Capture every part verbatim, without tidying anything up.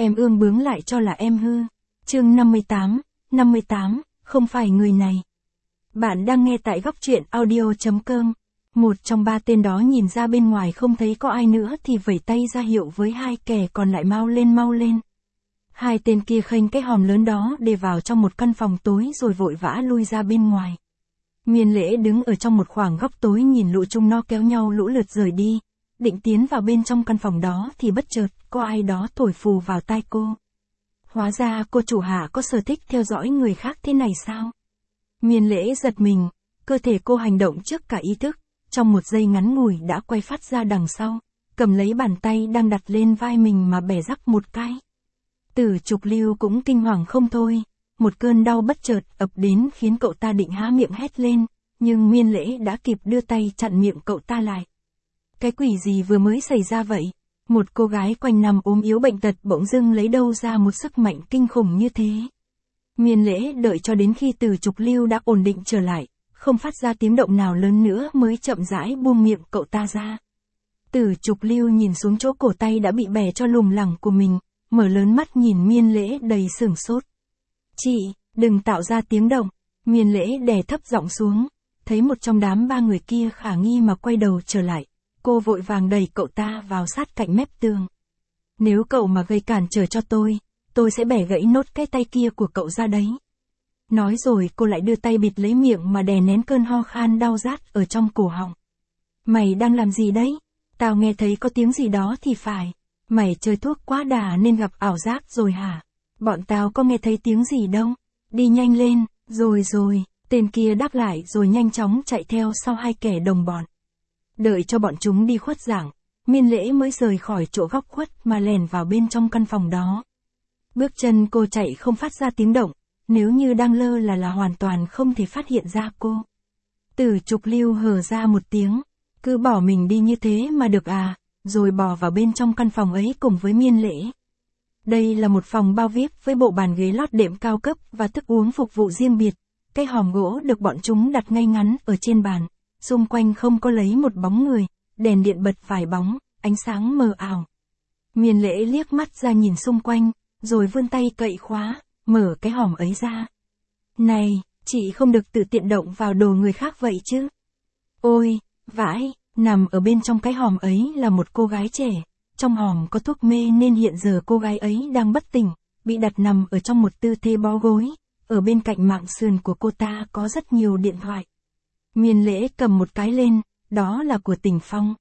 Em ương bướng lại cho là em hư. Chương năm mươi tám, năm mươi tám, không phải người này. Bạn đang nghe tại góc truyện audio chấm com. Một trong ba tên đó nhìn ra bên ngoài không thấy có ai nữa thì vẩy tay ra hiệu với hai kẻ còn lại mau lên mau lên. Hai tên kia khênh cái hòm lớn đó để vào trong một căn phòng tối rồi vội vã lui ra bên ngoài. Miên Lễ đứng ở trong một khoảng góc tối nhìn lũ chúng nó kéo nhau lũ lượt rời đi. Định tiến vào bên trong căn phòng đó thì bất chợt có ai đó thổi phù vào tai cô. Hóa ra cô chủ hạ có sở thích theo dõi người khác thế này sao? Miên Lễ giật mình, cơ thể cô hành động trước cả ý thức, trong một giây ngắn ngủi đã quay phát ra đằng sau, cầm lấy bàn tay đang đặt lên vai mình mà bẻ rắc một cái. Tử Trục Lưu cũng kinh hoàng không thôi, một cơn đau bất chợt ập đến khiến cậu ta định há miệng hét lên, nhưng Miên Lễ đã kịp đưa tay chặn miệng cậu ta lại. Cái quỷ gì vừa mới xảy ra vậy? Một cô gái quanh năm ốm yếu bệnh tật bỗng dưng lấy đâu ra một sức mạnh kinh khủng như thế. Miên Lễ đợi cho đến khi Tử Trục Lưu đã ổn định trở lại, không phát ra tiếng động nào lớn nữa mới chậm rãi buông miệng cậu ta ra. Tử Trục Lưu nhìn xuống chỗ cổ tay đã bị bẻ cho lủng lẳng của mình, mở lớn mắt nhìn Miên Lễ đầy sửng sốt. Chị, đừng tạo ra tiếng động. Miên Lễ đè thấp giọng xuống, thấy một trong đám ba người kia khả nghi mà quay đầu trở lại. Cô vội vàng đẩy cậu ta vào sát cạnh mép tường. Nếu cậu mà gây cản trở cho tôi, tôi sẽ bẻ gãy nốt cái tay kia của cậu ra đấy. Nói rồi cô lại đưa tay bịt lấy miệng mà đè nén cơn ho khan đau rát ở trong cổ họng. Mày đang làm gì đấy? Tao nghe thấy có tiếng gì đó thì phải. Mày chơi thuốc quá đà nên gặp ảo giác rồi hả? Bọn tao có nghe thấy tiếng gì đâu. Đi nhanh lên, rồi rồi, tên kia đáp lại rồi nhanh chóng chạy theo sau hai kẻ đồng bọn. Đợi cho bọn chúng đi khuất dạng, Miên Lễ mới rời khỏi chỗ góc khuất mà lèn vào bên trong căn phòng đó. Bước chân cô chạy không phát ra tiếng động, nếu như đang lơ là là hoàn toàn không thể phát hiện ra cô. Tử Trục Lưu hờ ra một tiếng, cứ bỏ mình đi như thế mà được à, rồi bò vào bên trong căn phòng ấy cùng với Miên Lễ. Đây là một phòng bao víp với bộ bàn ghế lót đệm cao cấp và thức uống phục vụ riêng biệt. Cái hòm gỗ được bọn chúng đặt ngay ngắn ở trên bàn. Xung quanh không có lấy một bóng người, đèn điện bật vài bóng, ánh sáng mờ ảo. Miên Lễ liếc mắt ra nhìn xung quanh, rồi vươn tay cậy khóa, mở cái hòm ấy ra. Này, chị không được tự tiện động vào đồ người khác vậy chứ? Ôi, vãi, nằm ở bên trong cái hòm ấy là một cô gái trẻ. Trong hòm có thuốc mê nên hiện giờ cô gái ấy đang bất tỉnh, bị đặt nằm ở trong một tư thế bó gối. Ở bên cạnh mạng sườn của cô ta có rất nhiều điện thoại. Miên Lễ cầm một cái lên, đó là của Tỉnh Phong.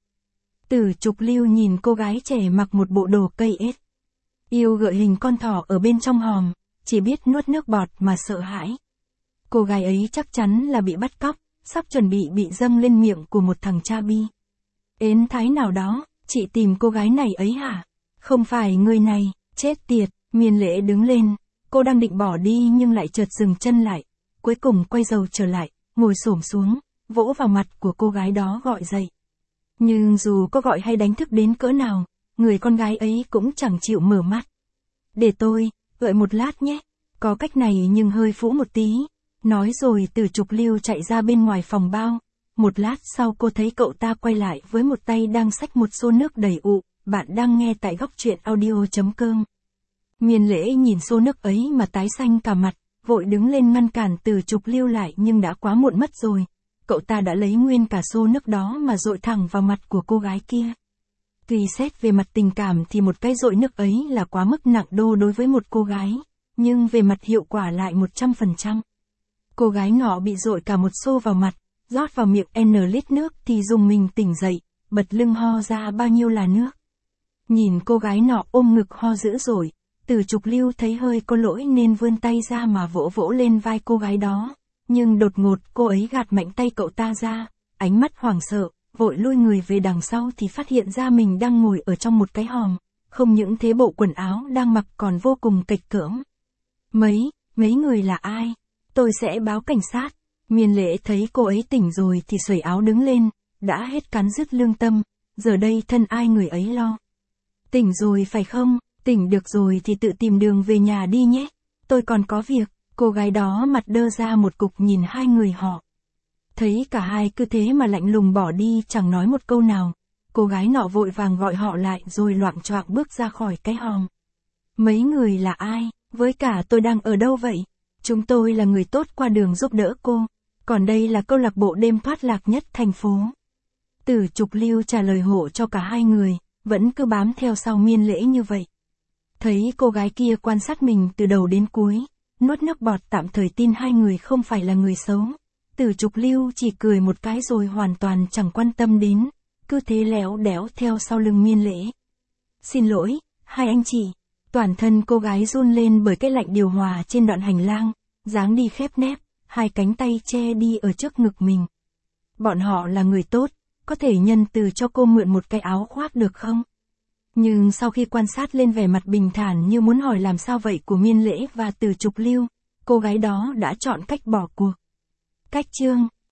Tử Trục Lưu nhìn cô gái trẻ mặc một bộ đồ cây ết yêu gợi hình con thỏ ở bên trong hòm, chỉ biết nuốt nước bọt mà sợ hãi. Cô gái ấy chắc chắn là bị bắt cóc, sắp chuẩn bị bị dâng lên miệng của một thằng cha bi. Ến thái nào đó, chị tìm cô gái này ấy hả? Không phải người này, chết tiệt. Miên Lễ đứng lên, cô đang định bỏ đi nhưng lại chợt dừng chân lại, cuối cùng quay đầu trở lại, ngồi xổm xuống, vỗ vào mặt của cô gái đó gọi dậy. Nhưng dù có gọi hay đánh thức đến cỡ nào, người con gái ấy cũng chẳng chịu mở mắt. Để tôi, gợi một lát nhé, có cách này nhưng hơi phũ một tí. Nói rồi Tử Trục Lưu chạy ra bên ngoài phòng bao. Một lát sau cô thấy cậu ta quay lại với một tay đang xách một xô nước đầy ụ. Bạn đang nghe tại góc truyện audio chấm com. Miên Lễ nhìn xô nước ấy mà tái xanh cả mặt, vội đứng lên ngăn cản Tử Trục Lưu lại nhưng đã quá muộn mất rồi. Cậu ta đã lấy nguyên cả xô nước đó mà dội thẳng vào mặt của cô gái kia. Tuy xét về mặt tình cảm thì một cái dội nước ấy là quá mức nặng đô đối với một cô gái, nhưng về mặt hiệu quả lại một trăm phần trăm. Cô gái nọ bị dội cả một xô vào mặt, rót vào miệng N lít nước thì dùng mình tỉnh dậy, bật lưng ho ra bao nhiêu là nước. Nhìn cô gái nọ ôm ngực ho dữ dội, Tử Trục Lưu thấy hơi có lỗi nên vươn tay ra mà vỗ vỗ lên vai cô gái đó. Nhưng đột ngột cô ấy gạt mạnh tay cậu ta ra, ánh mắt hoảng sợ, vội lui người về đằng sau thì phát hiện ra mình đang ngồi ở trong một cái hòm, không những thế bộ quần áo đang mặc còn vô cùng kệch cỡm. Mấy, mấy người là ai? Tôi sẽ báo cảnh sát. Miên Lễ thấy cô ấy tỉnh rồi thì xuẩy áo đứng lên, đã hết cắn rứt lương tâm, giờ đây thân ai người ấy lo. Tỉnh rồi phải không? Tỉnh được rồi thì tự tìm đường về nhà đi nhé, tôi còn có việc. Cô gái đó mặt đơ ra một cục nhìn hai người họ. Thấy cả hai cứ thế mà lạnh lùng bỏ đi chẳng nói một câu nào. Cô gái nọ vội vàng gọi họ lại rồi loạng choạng bước ra khỏi cái hòm. Mấy người là ai, với cả tôi đang ở đâu vậy? Chúng tôi là người tốt qua đường giúp đỡ cô, còn đây là câu lạc bộ đêm thoát lạc nhất thành phố. Từ Trục Lưu trả lời hộ cho cả hai người, vẫn cứ bám theo sau Miên Lễ như vậy. Thấy cô gái kia quan sát mình từ đầu đến cuối, nuốt nước bọt tạm thời tin hai người không phải là người xấu. Từ Trục Lưu chỉ cười một cái rồi hoàn toàn chẳng quan tâm đến, cứ thế léo đéo theo sau lưng Miên Lễ. Xin lỗi, hai anh chị. Toàn thân cô gái run lên bởi cái lạnh điều hòa trên đoạn hành lang, dáng đi khép nép, hai cánh tay che đi ở trước ngực mình. Bọn họ là người tốt, có thể nhân từ cho cô mượn một cái áo khoác được không? Nhưng sau khi quan sát lên vẻ mặt bình thản như muốn hỏi làm sao vậy của Miên Lễ và Từ Trục Lưu, cô gái đó đã chọn cách bỏ cuộc. Cách chương